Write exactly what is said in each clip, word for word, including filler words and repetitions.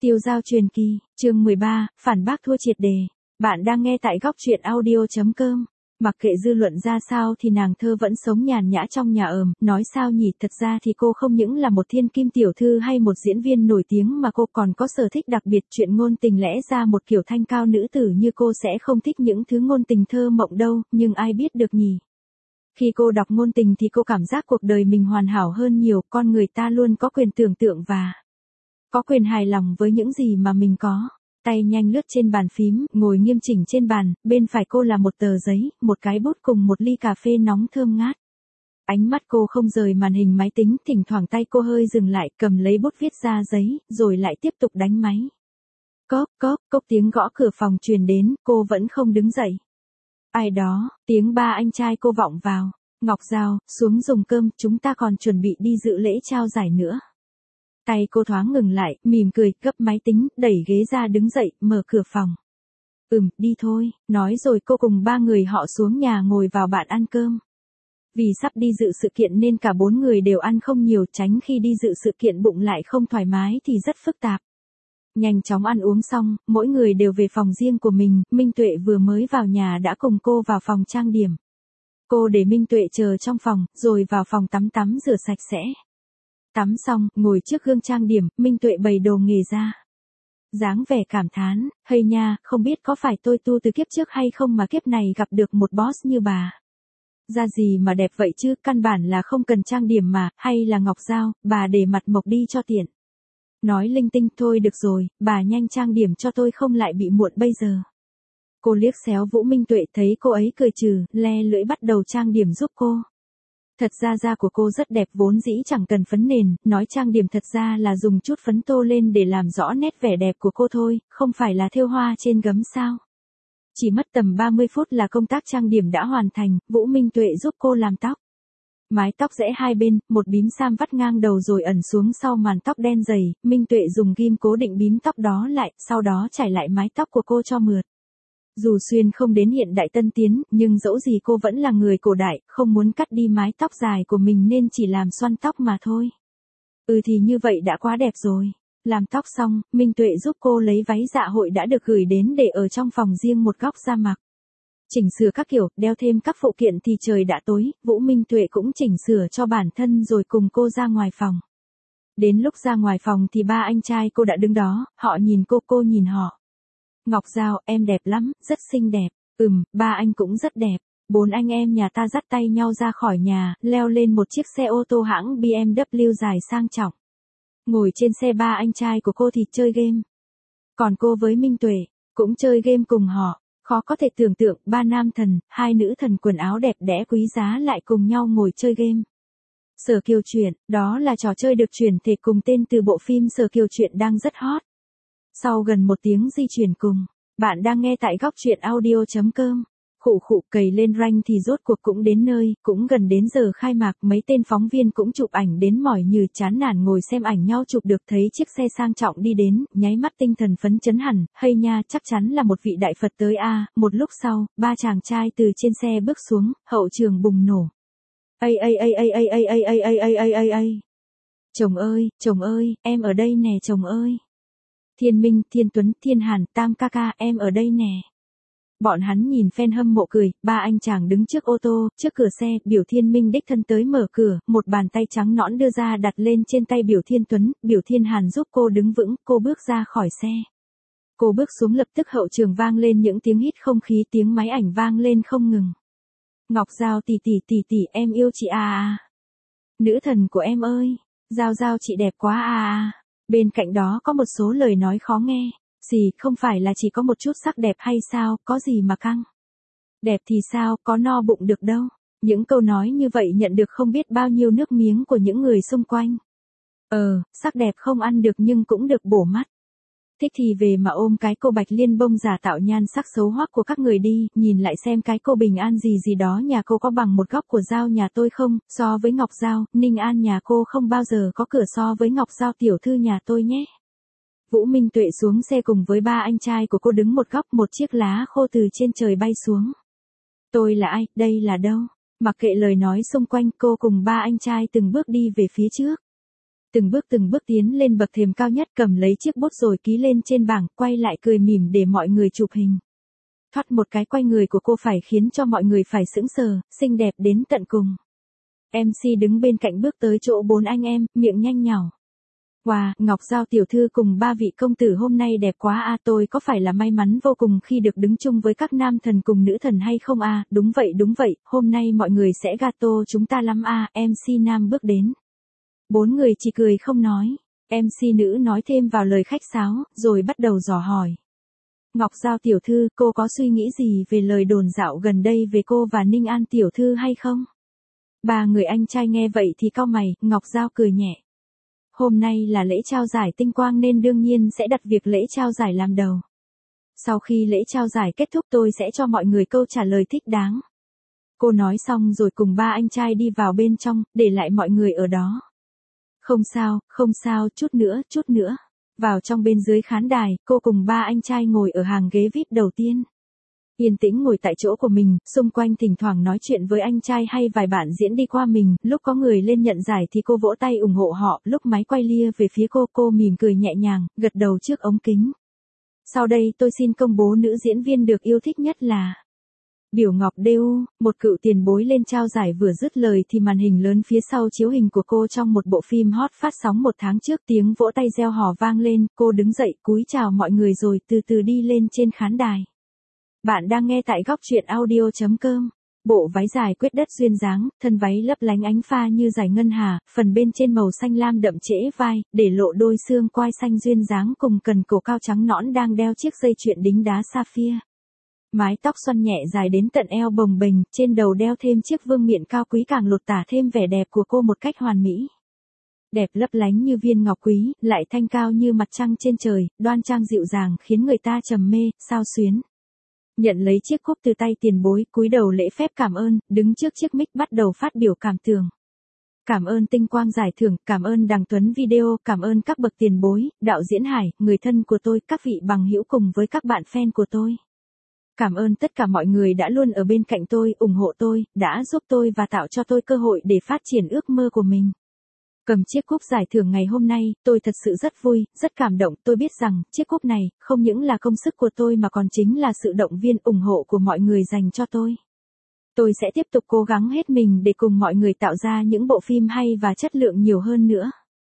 Tiêu Giao truyền kỳ, chương mười ba, phản bác thua triệt đề. Bạn đang nghe tại góc truyện audio chấm com. Mặc kệ dư luận ra sao thì nàng thơ vẫn sống nhàn nhã trong nhà ờm, nói sao nhỉ, thật ra thì cô không những là một thiên kim tiểu thư hay một diễn viên nổi tiếng mà cô còn có sở thích đặc biệt chuyện ngôn tình, lẽ ra một kiểu thanh cao nữ tử như cô sẽ không thích những thứ ngôn tình thơ mộng đâu, nhưng ai biết được nhỉ. Khi cô đọc ngôn tình thì cô cảm giác cuộc đời mình hoàn hảo hơn nhiều, con người ta luôn có quyền tưởng tượng và có quyền hài lòng với những gì mà mình có. Tay nhanh lướt trên bàn phím, ngồi nghiêm chỉnh trên bàn, bên phải cô là một tờ giấy, một cái bút cùng một ly cà phê nóng thơm ngát. Ánh mắt cô không rời màn hình máy tính, thỉnh thoảng tay cô hơi dừng lại, cầm lấy bút viết ra giấy, rồi lại tiếp tục đánh máy. Cốp, cốp, cốp, tiếng gõ cửa phòng truyền đến, cô vẫn không đứng dậy. Ai đó, tiếng ba anh trai cô vọng vào. Ngọc Giao, xuống dùng cơm, chúng ta còn chuẩn bị đi dự lễ trao giải nữa. Tay cô thoáng ngừng lại, mỉm cười, gấp máy tính, đẩy ghế ra đứng dậy, mở cửa phòng. Ừm, đi thôi, nói rồi cô cùng ba người họ xuống nhà ngồi vào bàn ăn cơm. Vì sắp đi dự sự kiện nên cả bốn người đều ăn không nhiều, tránh khi đi dự sự kiện bụng lại không thoải mái thì rất phức tạp. Nhanh chóng ăn uống xong, mỗi người đều về phòng riêng của mình, Minh Tuệ vừa mới vào nhà đã cùng cô vào phòng trang điểm. Cô để Minh Tuệ chờ trong phòng, rồi vào phòng tắm tắm rửa sạch sẽ. Tắm xong, ngồi trước gương trang điểm, Minh Tuệ bày đồ nghề ra. Dáng vẻ cảm thán, hay nha, không biết có phải tôi tu từ kiếp trước hay không mà kiếp này gặp được một boss như bà. Da gì mà đẹp vậy chứ, căn bản là không cần trang điểm mà, hay là Ngọc Giao, bà để mặt mộc đi cho tiện. Nói linh tinh, thôi được rồi, bà nhanh trang điểm cho tôi không lại bị muộn bây giờ. Cô liếc xéo Vũ Minh Tuệ, thấy cô ấy cười trừ, le lưỡi bắt đầu trang điểm giúp cô. Thật ra da của cô rất đẹp, vốn dĩ chẳng cần phấn nền, nói trang điểm thật ra là dùng chút phấn tô lên để làm rõ nét vẻ đẹp của cô thôi, không phải là thêu hoa trên gấm sao. Chỉ mất tầm ba mươi phút là công tác trang điểm đã hoàn thành, Vũ Minh Tuệ giúp cô làm tóc. Mái tóc rẽ hai bên, một bím sam vắt ngang đầu rồi ẩn xuống sau màn tóc đen dày, Minh Tuệ dùng ghim cố định bím tóc đó lại, sau đó trải lại mái tóc của cô cho mượt. Dù xuyên không đến hiện đại tân tiến, nhưng dẫu gì cô vẫn là người cổ đại, không muốn cắt đi mái tóc dài của mình nên chỉ làm xoăn tóc mà thôi. Ừ thì như vậy đã quá đẹp rồi. Làm tóc xong, Minh Tuệ giúp cô lấy váy dạ hội đã được gửi đến để ở trong phòng riêng một góc ra mặc. Chỉnh sửa các kiểu, đeo thêm các phụ kiện thì trời đã tối, Vũ Minh Tuệ cũng chỉnh sửa cho bản thân rồi cùng cô ra ngoài phòng. Đến lúc ra ngoài phòng thì ba anh trai cô đã đứng đó, họ nhìn cô, cô nhìn họ. Ngọc Giao, em đẹp lắm, rất xinh đẹp. Ừm, ba anh cũng rất đẹp. Bốn anh em nhà ta dắt tay nhau ra khỏi nhà, leo lên một chiếc xe ô tô hãng bê em vê dài sang trọng. Ngồi trên xe ba anh trai của cô thì chơi game. Còn cô với Minh Tuệ, cũng chơi game cùng họ. Khó có thể tưởng tượng, ba nam thần, hai nữ thần quần áo đẹp đẽ quý giá lại cùng nhau ngồi chơi game. Sở Kiều Truyện, đó là trò chơi được chuyển thể cùng tên từ bộ phim Sở Kiều Truyện đang rất hot. Sau gần một tiếng di chuyển cùng, bạn đang nghe tại góc truyện audio chấm com. Khụ khụ, cày lên rank thì rốt cuộc cũng đến nơi, cũng gần đến giờ khai mạc, mấy tên phóng viên cũng chụp ảnh đến mỏi như chán nản ngồi xem ảnh nhau chụp được, thấy chiếc xe sang trọng đi đến, nháy mắt tinh thần phấn chấn hẳn, hay nha, chắc chắn là một vị đại Phật tới a. À. Một lúc sau, ba chàng trai từ trên xe bước xuống, hậu trường bùng nổ. Ây ây ây ây ây ây ây ây ây ây ây ây ây. Chồng ơi, chồng ơi, em ở đây nè chồng ơi. Thiên Minh, Thiên Tuấn, Thiên Hàn, Tam ca ca, em ở đây nè. Bọn hắn nhìn fan hâm mộ cười, ba anh chàng đứng trước ô tô, trước cửa xe, Biểu Thiên Minh đích thân tới mở cửa, một bàn tay trắng nõn đưa ra đặt lên trên tay Biểu Thiên Tuấn, Biểu Thiên Hàn giúp cô đứng vững, cô bước ra khỏi xe. Cô bước xuống lập tức hậu trường vang lên những tiếng hít không khí, tiếng máy ảnh vang lên không ngừng. Ngọc Giao tỷ tỷ tỷ tỷ, em yêu chị à à. Nữ thần của em ơi, Giao Giao chị đẹp quá à à. Bên cạnh đó có một số lời nói khó nghe. Gì, không phải là chỉ có một chút sắc đẹp hay sao, có gì mà căng. Đẹp thì sao, có no bụng được đâu. Những câu nói như vậy nhận được không biết bao nhiêu nước miếng của những người xung quanh. Ờ, sắc đẹp không ăn được nhưng cũng được bổ mắt. Thích thì về mà ôm cái cô Bạch Liên bông giả tạo nhan sắc xấu hoắc của các người đi, nhìn lại xem cái cô Bình An gì gì đó nhà cô có bằng một góc của Giao nhà tôi không, so với Ngọc Giao, Ninh An nhà cô không bao giờ có cửa so với Ngọc Giao tiểu thư nhà tôi nhé. Vũ Minh Tuệ xuống xe cùng với ba anh trai của cô đứng một góc, một chiếc lá khô từ trên trời bay xuống. Tôi là ai, đây là đâu? Mặc kệ lời nói xung quanh, cô cùng ba anh trai từng bước đi về phía trước. Từng bước từng bước tiến lên bậc thềm cao nhất, cầm lấy chiếc bút rồi ký lên trên bảng, quay lại cười mỉm để mọi người chụp hình. Thoát một cái quay người của cô phải khiến cho mọi người phải sững sờ, xinh đẹp đến tận cùng. em xê đứng bên cạnh bước tới chỗ bốn anh em, miệng nhanh nhảu. Wow, Ngọc Giao tiểu thư cùng ba vị công tử hôm nay đẹp quá a, à, tôi có phải là may mắn vô cùng khi được đứng chung với các nam thần cùng nữ thần hay không a? À? Đúng vậy đúng vậy, hôm nay mọi người sẽ gato chúng ta lắm a, à. em xê nam bước đến. Bốn người chỉ cười không nói. em xê nữ nói thêm vào lời khách sáo, rồi bắt đầu dò hỏi. Ngọc Giao tiểu thư, cô có suy nghĩ gì về lời đồn dạo gần đây về cô và Ninh An tiểu thư hay không? Ba người anh trai nghe vậy thì cau mày, Ngọc Giao cười nhẹ. Hôm nay là lễ trao giải tinh quang nên đương nhiên sẽ đặt việc lễ trao giải làm đầu. Sau khi lễ trao giải kết thúc tôi sẽ cho mọi người câu trả lời thích đáng. Cô nói xong rồi cùng ba anh trai đi vào bên trong, để lại mọi người ở đó. Không sao, không sao, chút nữa, chút nữa. Vào trong bên dưới khán đài, cô cùng ba anh trai ngồi ở hàng ghế vi ai pi đầu tiên. Yên tĩnh ngồi tại chỗ của mình, xung quanh thỉnh thoảng nói chuyện với anh trai hay vài bạn diễn đi qua mình, lúc có người lên nhận giải thì cô vỗ tay ủng hộ họ, lúc máy quay lia về phía cô, cô mỉm cười nhẹ nhàng, gật đầu trước ống kính. Sau đây tôi xin công bố nữ diễn viên được yêu thích nhất là Biểu Ngọc đê u, một cựu tiền bối lên trao giải vừa dứt lời thì màn hình lớn phía sau chiếu hình của cô trong một bộ phim hot phát sóng một tháng trước, tiếng vỗ tay reo hò vang lên, cô đứng dậy cúi chào mọi người rồi từ từ đi lên trên khán đài. Bạn đang nghe tại góc truyện audio chấm com. Bộ váy dài quyết đất duyên dáng, thân váy lấp lánh ánh pha như giải ngân hà, phần bên trên màu xanh lam đậm trễ vai, để lộ đôi xương quai xanh duyên dáng cùng cần cổ cao trắng nõn đang đeo chiếc dây chuyền đính đá sapphire. Mái tóc xoăn nhẹ dài đến tận eo bồng bềnh, trên đầu đeo thêm chiếc vương miện cao quý càng lột tả thêm vẻ đẹp của cô một cách hoàn mỹ. Đẹp lấp lánh như viên ngọc quý, lại thanh cao như mặt trăng trên trời, đoan trang dịu dàng khiến người ta trầm mê, sao xuyến. Nhận lấy chiếc cúp từ tay tiền bối, cúi đầu lễ phép cảm ơn, đứng trước chiếc mic bắt đầu phát biểu cảm tưởng. Cảm ơn tinh quang giải thưởng, cảm ơn Đằng Tuấn Video, cảm ơn các bậc tiền bối, đạo diễn Hải, người thân của tôi, các vị bằng hữu cùng với các bạn fan của tôi. Cảm ơn tất cả mọi người đã luôn ở bên cạnh tôi, ủng hộ tôi, đã giúp tôi và tạo cho tôi cơ hội để phát triển ước mơ của mình. Cầm chiếc cúp giải thưởng ngày hôm nay, tôi thật sự rất vui, rất cảm động, tôi biết rằng, chiếc cúp này, không những là công sức của tôi mà còn chính là sự động viên ủng hộ của mọi người dành cho tôi. Tôi sẽ tiếp tục cố gắng hết mình để cùng mọi người tạo ra những bộ phim hay và chất lượng nhiều hơn nữa.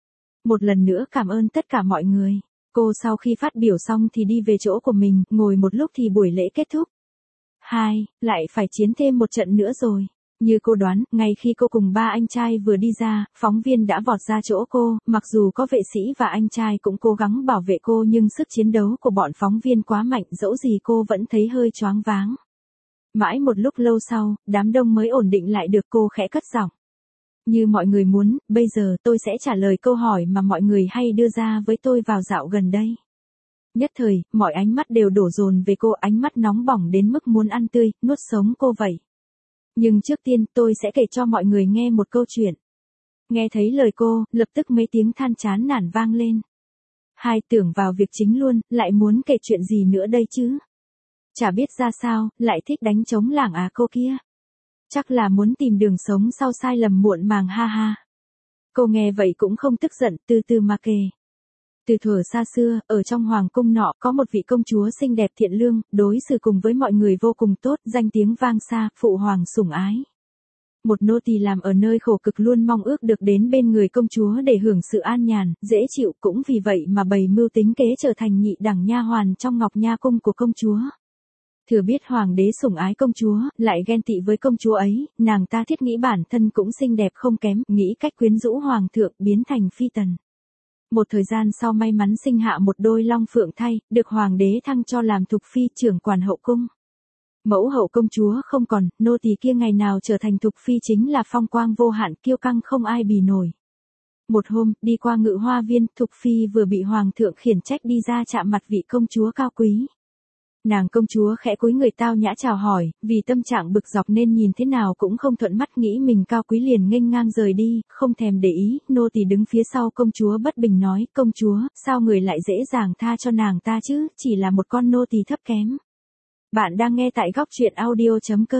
Một lần nữa cảm ơn tất cả mọi người. Cô sau khi phát biểu xong thì đi về chỗ của mình, ngồi một lúc thì buổi lễ kết thúc. Hai, lại phải chiến thêm một trận nữa rồi. Như cô đoán, ngay khi cô cùng ba anh trai vừa đi ra, phóng viên đã vọt ra chỗ cô, mặc dù có vệ sĩ và anh trai cũng cố gắng bảo vệ cô nhưng sức chiến đấu của bọn phóng viên quá mạnh, dẫu gì cô vẫn thấy hơi choáng váng. Mãi một lúc lâu sau, đám đông mới ổn định lại được, cô khẽ cất giọng. Như mọi người muốn, bây giờ tôi sẽ trả lời câu hỏi mà mọi người hay đưa ra với tôi vào dạo gần đây. Nhất thời, mọi ánh mắt đều đổ dồn về cô, ánh mắt nóng bỏng đến mức muốn ăn tươi, nuốt sống cô vậy. Nhưng trước tiên tôi sẽ kể cho mọi người nghe một câu chuyện. Nghe thấy lời cô, lập tức mấy tiếng than chán nản vang lên. Hai tưởng vào việc chính luôn, lại muốn kể chuyện gì nữa đây chứ? Chả biết ra sao, lại thích đánh trống lảng à cô kia. Chắc là muốn tìm đường sống sau sai lầm muộn màng ha ha. Cô nghe vậy cũng không tức giận, từ từ mà kể. Từ thuở xa xưa, ở trong hoàng cung nọ có một vị công chúa xinh đẹp thiện lương, đối xử cùng với mọi người vô cùng tốt, danh tiếng vang xa, phụ hoàng sủng ái. Một nô tỳ làm ở nơi khổ cực luôn mong ước được đến bên người công chúa để hưởng sự an nhàn, dễ chịu, cũng vì vậy mà bày mưu tính kế trở thành nhị đẳng nha hoàn trong ngọc nha cung của công chúa. Thừa biết hoàng đế sủng ái công chúa, lại ghen tị với công chúa ấy, nàng ta thiết nghĩ bản thân cũng xinh đẹp không kém, nghĩ cách quyến rũ hoàng thượng, biến thành phi tần. Một thời gian sau may mắn sinh hạ một đôi long phượng thai, được hoàng đế thăng cho làm thục phi trưởng quản hậu cung. Mẫu hậu công chúa không còn, nô tỳ kia ngày nào trở thành thục phi chính là phong quang vô hạn, kiêu căng không ai bì nổi. Một hôm, đi qua ngự hoa viên, thục phi vừa bị hoàng thượng khiển trách đi ra chạm mặt vị công chúa cao quý. Nàng công chúa khẽ cúi người tao nhã chào hỏi, vì tâm trạng bực dọc nên nhìn thế nào cũng không thuận mắt, nghĩ mình cao quý liền nghênh ngang rời đi, không thèm để ý, nô tỳ đứng phía sau công chúa bất bình nói, công chúa, sao người lại dễ dàng tha cho nàng ta chứ, chỉ là một con nô tỳ thấp kém. Bạn đang nghe tại góc truyện audio chấm com.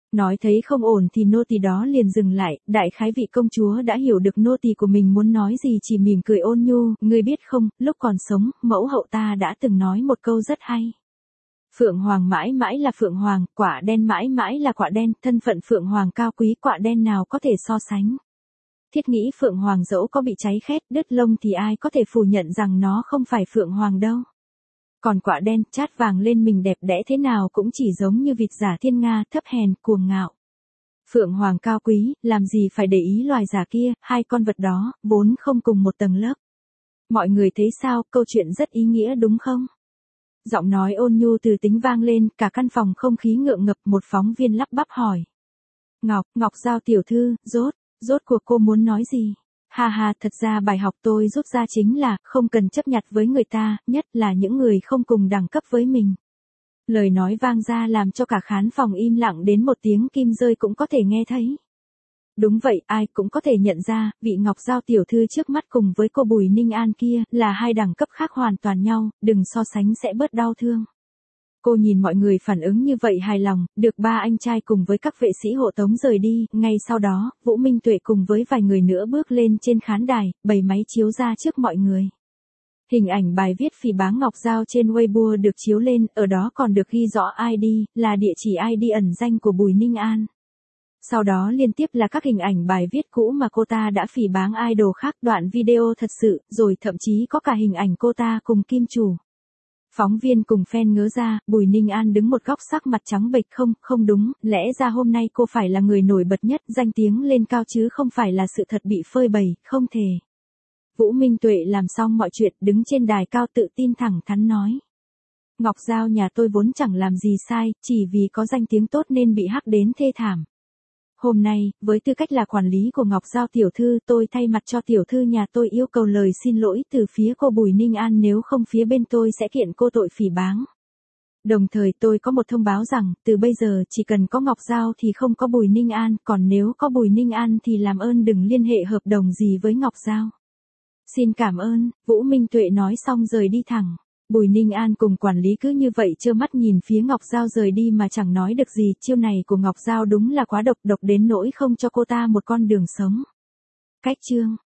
Nói thấy không ổn thì nô tỳ đó liền dừng lại, đại khái vị công chúa đã hiểu được nô tỳ của mình muốn nói gì, chỉ mỉm cười ôn nhu, ngươi biết không, lúc còn sống, mẫu hậu ta đã từng nói một câu rất hay. Phượng Hoàng mãi mãi là Phượng Hoàng, quả đen mãi mãi là quả đen, thân phận Phượng Hoàng cao quý, quả đen nào có thể so sánh. Thiết nghĩ Phượng Hoàng dẫu có bị cháy khét, đứt lông thì ai có thể phủ nhận rằng nó không phải Phượng Hoàng đâu. Còn quả đen, chát vàng lên mình đẹp đẽ thế nào cũng chỉ giống như vịt giả thiên nga, thấp hèn, cuồng ngạo. Phượng Hoàng cao quý, làm gì phải để ý loài giả kia, hai con vật đó, vốn không cùng một tầng lớp. Mọi người thấy sao, câu chuyện rất ý nghĩa đúng không? Giọng nói ôn nhu từ tính vang lên, cả căn phòng không khí ngượng ngập, một phóng viên lắp bắp hỏi. Ngọc, Ngọc Giao tiểu thư, rốt, rốt cuộc cô muốn nói gì? Ha ha, thật ra bài học tôi rút ra chính là, không cần chấp nhặt với người ta, nhất là những người không cùng đẳng cấp với mình. Lời nói vang ra làm cho cả khán phòng im lặng đến một tiếng kim rơi cũng có thể nghe thấy. Đúng vậy, ai cũng có thể nhận ra, vị Ngọc Giao tiểu thư trước mắt cùng với cô Bùi Ninh An kia, là hai đẳng cấp khác hoàn toàn nhau, đừng so sánh sẽ bớt đau thương. Cô nhìn mọi người phản ứng như vậy hài lòng, được ba anh trai cùng với các vệ sĩ hộ tống rời đi, ngay sau đó, Vũ Minh Tuệ cùng với vài người nữa bước lên trên khán đài, bày máy chiếu ra trước mọi người. Hình ảnh bài viết phỉ báng Ngọc Giao trên Weibo được chiếu lên, ở đó còn được ghi rõ i đê, là địa chỉ i đê ẩn danh của Bùi Ninh An. Sau đó liên tiếp là các hình ảnh bài viết cũ mà cô ta đã phỉ báng idol khác, đoạn video thật sự, rồi thậm chí có cả hình ảnh cô ta cùng kim chủ. Phóng viên cùng fan ngớ ra, Bùi Ninh An đứng một góc sắc mặt trắng bệch, không, không đúng, lẽ ra hôm nay cô phải là người nổi bật nhất, danh tiếng lên cao chứ không phải là sự thật bị phơi bày, không thể. Vũ Minh Tuệ làm xong mọi chuyện, đứng trên đài cao tự tin thẳng thắn nói. Ngọc Giao nhà tôi vốn chẳng làm gì sai, chỉ vì có danh tiếng tốt nên bị hắc đến thê thảm. Hôm nay, với tư cách là quản lý của Ngọc Giao tiểu thư, tôi thay mặt cho tiểu thư nhà tôi yêu cầu lời xin lỗi từ phía cô Bùi Ninh An, nếu không phía bên tôi sẽ kiện cô tội phỉ báng. Đồng thời tôi có một thông báo rằng, từ bây giờ chỉ cần có Ngọc Giao thì không có Bùi Ninh An, còn nếu có Bùi Ninh An thì làm ơn đừng liên hệ hợp đồng gì với Ngọc Giao. Xin cảm ơn, Vũ Minh Tuệ nói xong rời đi thẳng. Bùi Ninh An cùng quản lý cứ như vậy trơ mắt nhìn phía Ngọc Giao rời đi mà chẳng nói được gì, chiêu này của Ngọc Giao đúng là quá độc, độc đến nỗi không cho cô ta một con đường sống. Cách chương